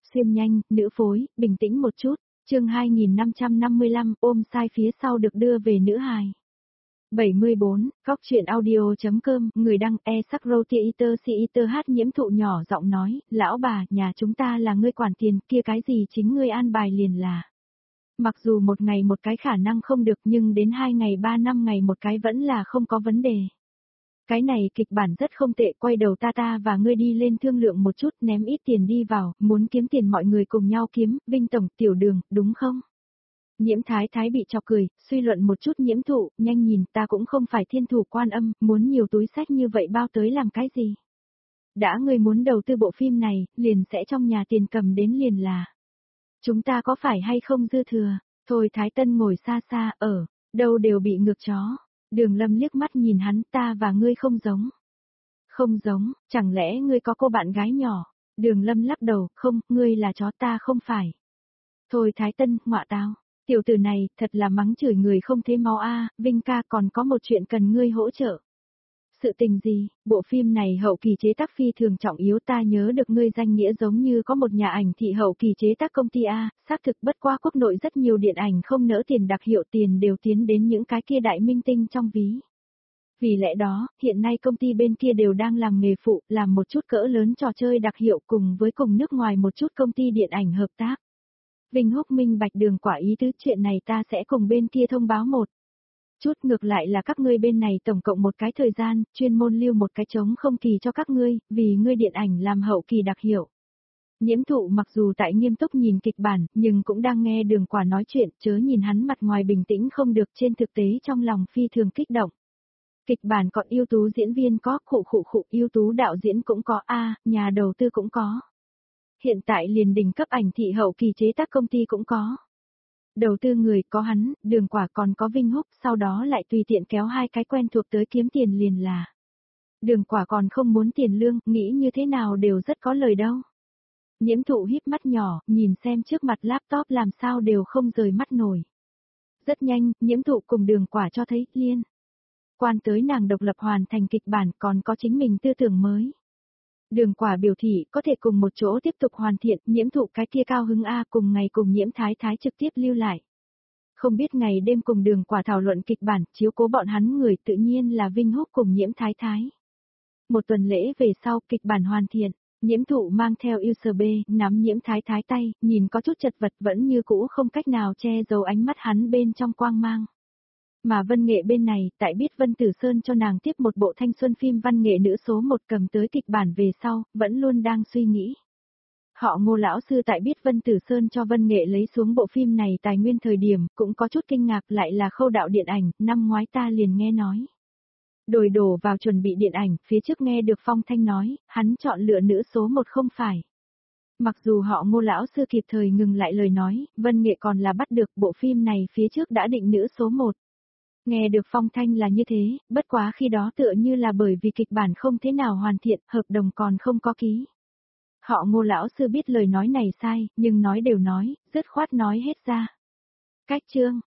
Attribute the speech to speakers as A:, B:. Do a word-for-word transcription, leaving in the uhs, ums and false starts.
A: Xuyên nhanh, nữ phối, bình tĩnh một chút, chương hai nghìn năm trăm năm mươi lăm, ôm sai phía sau được đưa về nữ hài. bảy mươi bốn, Góc truyện audio.com, người đăng e sắc roti iter si iter hát nhiễm thụ nhỏ giọng nói, lão bà, nhà chúng ta là ngươi quản tiền, kia cái gì chính ngươi an bài liền là. Mặc dù một ngày một cái khả năng không được nhưng đến hai ngày ba năm ngày một cái vẫn là không có vấn đề. Cái này kịch bản rất không tệ, quay đầu ta ta và ngươi đi lên thương lượng một chút, ném ít tiền đi vào, muốn kiếm tiền mọi người cùng nhau kiếm, Vinh Tổng, Tiểu Đường, đúng không? Nhiễm Thái Thái bị chọc cười, suy luận một chút nhiễm thụ, nhanh nhìn ta cũng không phải thiên thủ quan âm, muốn nhiều túi sách như vậy bao tới làm cái gì? Đã ngươi muốn đầu tư bộ phim này, liền sẽ trong nhà tiền cầm đến liền là. Chúng ta có phải hay không dư thừa? Thôi Thái Tân ngồi xa xa, ở, đâu đều bị ngược chó. Đường Lâm liếc mắt nhìn hắn, ta và ngươi không giống. Không giống, chẳng lẽ ngươi có cô bạn gái nhỏ? Đường Lâm lắc đầu, không, ngươi là chó ta không phải. Thôi Thái Tân, ngọa tao, tiểu tử này, thật là mắng chửi người không thế máu a. Vinh ca còn có một chuyện cần ngươi hỗ trợ. Sự tình gì, bộ phim này hậu kỳ chế tác phi thường trọng yếu, ta nhớ được ngươi danh nghĩa giống như có một nhà ảnh thị hậu kỳ chế tác công ty A, xác thực bất qua quốc nội rất nhiều điện ảnh không nỡ tiền đặc hiệu, tiền đều tiến đến những cái kia đại minh tinh trong ví. Vì lẽ đó, hiện nay công ty bên kia đều đang làm nghề phụ, làm một chút cỡ lớn trò chơi đặc hiệu cùng với cùng nước ngoài một chút công ty điện ảnh hợp tác. Vinh Húc minh bạch Đường Quả ý tứ, chuyện này ta sẽ cùng bên kia thông báo một chút, ngược lại là các ngươi bên này tổng cộng một cái thời gian, chuyên môn lưu một cái trống không kỳ cho các ngươi, vì ngươi điện ảnh làm hậu kỳ đặc hiệu. Nhiễm thụ mặc dù tại nghiêm túc nhìn kịch bản, nhưng cũng đang nghe Đường Quả nói chuyện, chớ nhìn hắn mặt ngoài bình tĩnh không được, trên thực tế trong lòng phi thường kích động. Kịch bản có ưu tú diễn viên có, khụ khụ khụ, ưu tú đạo diễn cũng có, a, nhà đầu tư cũng có. Hiện tại liền đỉnh cấp ảnh thị hậu kỳ chế tác công ty cũng có. Đầu tư người có hắn, Đường Quả còn có Vinh Húc, sau đó lại tùy tiện kéo hai cái quen thuộc tới kiếm tiền liền là. Đường Quả còn không muốn tiền lương, nghĩ như thế nào đều rất có lời đâu. Nhiễm thụ híp mắt nhỏ, nhìn xem trước mặt laptop làm sao đều không rời mắt nổi. Rất nhanh, nhiễm thụ cùng Đường Quả cho thấy, liên quan tới nàng độc lập hoàn thành kịch bản còn có chính mình tư tưởng mới. Đường Quả biểu thị có thể cùng một chỗ tiếp tục hoàn thiện, nhiễm thụ cái kia cao hứng A cùng ngày cùng nhiễm thái thái trực tiếp lưu lại. Không biết ngày đêm cùng Đường Quả thảo luận kịch bản, chiếu cố bọn hắn người tự nhiên là Vinh Húc cùng nhiễm thái thái. Một tuần lễ về sau kịch bản hoàn thiện, nhiễm thụ mang theo user B, nắm nhiễm thái thái tay, nhìn có chút chật vật vẫn như cũ không cách nào che giấu ánh mắt hắn bên trong quang mang. Mà văn nghệ bên này, tại biết Vân Tử Sơn cho nàng tiếp một bộ thanh xuân phim văn nghệ nữ số một cầm tới kịch bản về sau, vẫn luôn đang suy nghĩ. Họ Ngô lão sư tại biết Vân Tử Sơn cho văn nghệ lấy xuống bộ phim này tài nguyên thời điểm, cũng có chút kinh ngạc, lại là khâu đạo điện ảnh, năm ngoái ta liền nghe nói. Đồi đổ vào chuẩn bị điện ảnh, phía trước nghe được Phong Thanh nói, hắn chọn lựa nữ số một không phải. Mặc dù họ Ngô lão sư kịp thời ngừng lại lời nói, văn nghệ còn là bắt được bộ phim này phía trước đã định nữ số một. Nghe được Phong Thanh là như thế, bất quá khi đó tựa như là bởi vì kịch bản không thế nào hoàn thiện, hợp đồng còn không có ký. Họ Ngô lão sư biết lời nói này sai, nhưng nói đều nói, dứt khoát nói hết ra. Cách chương,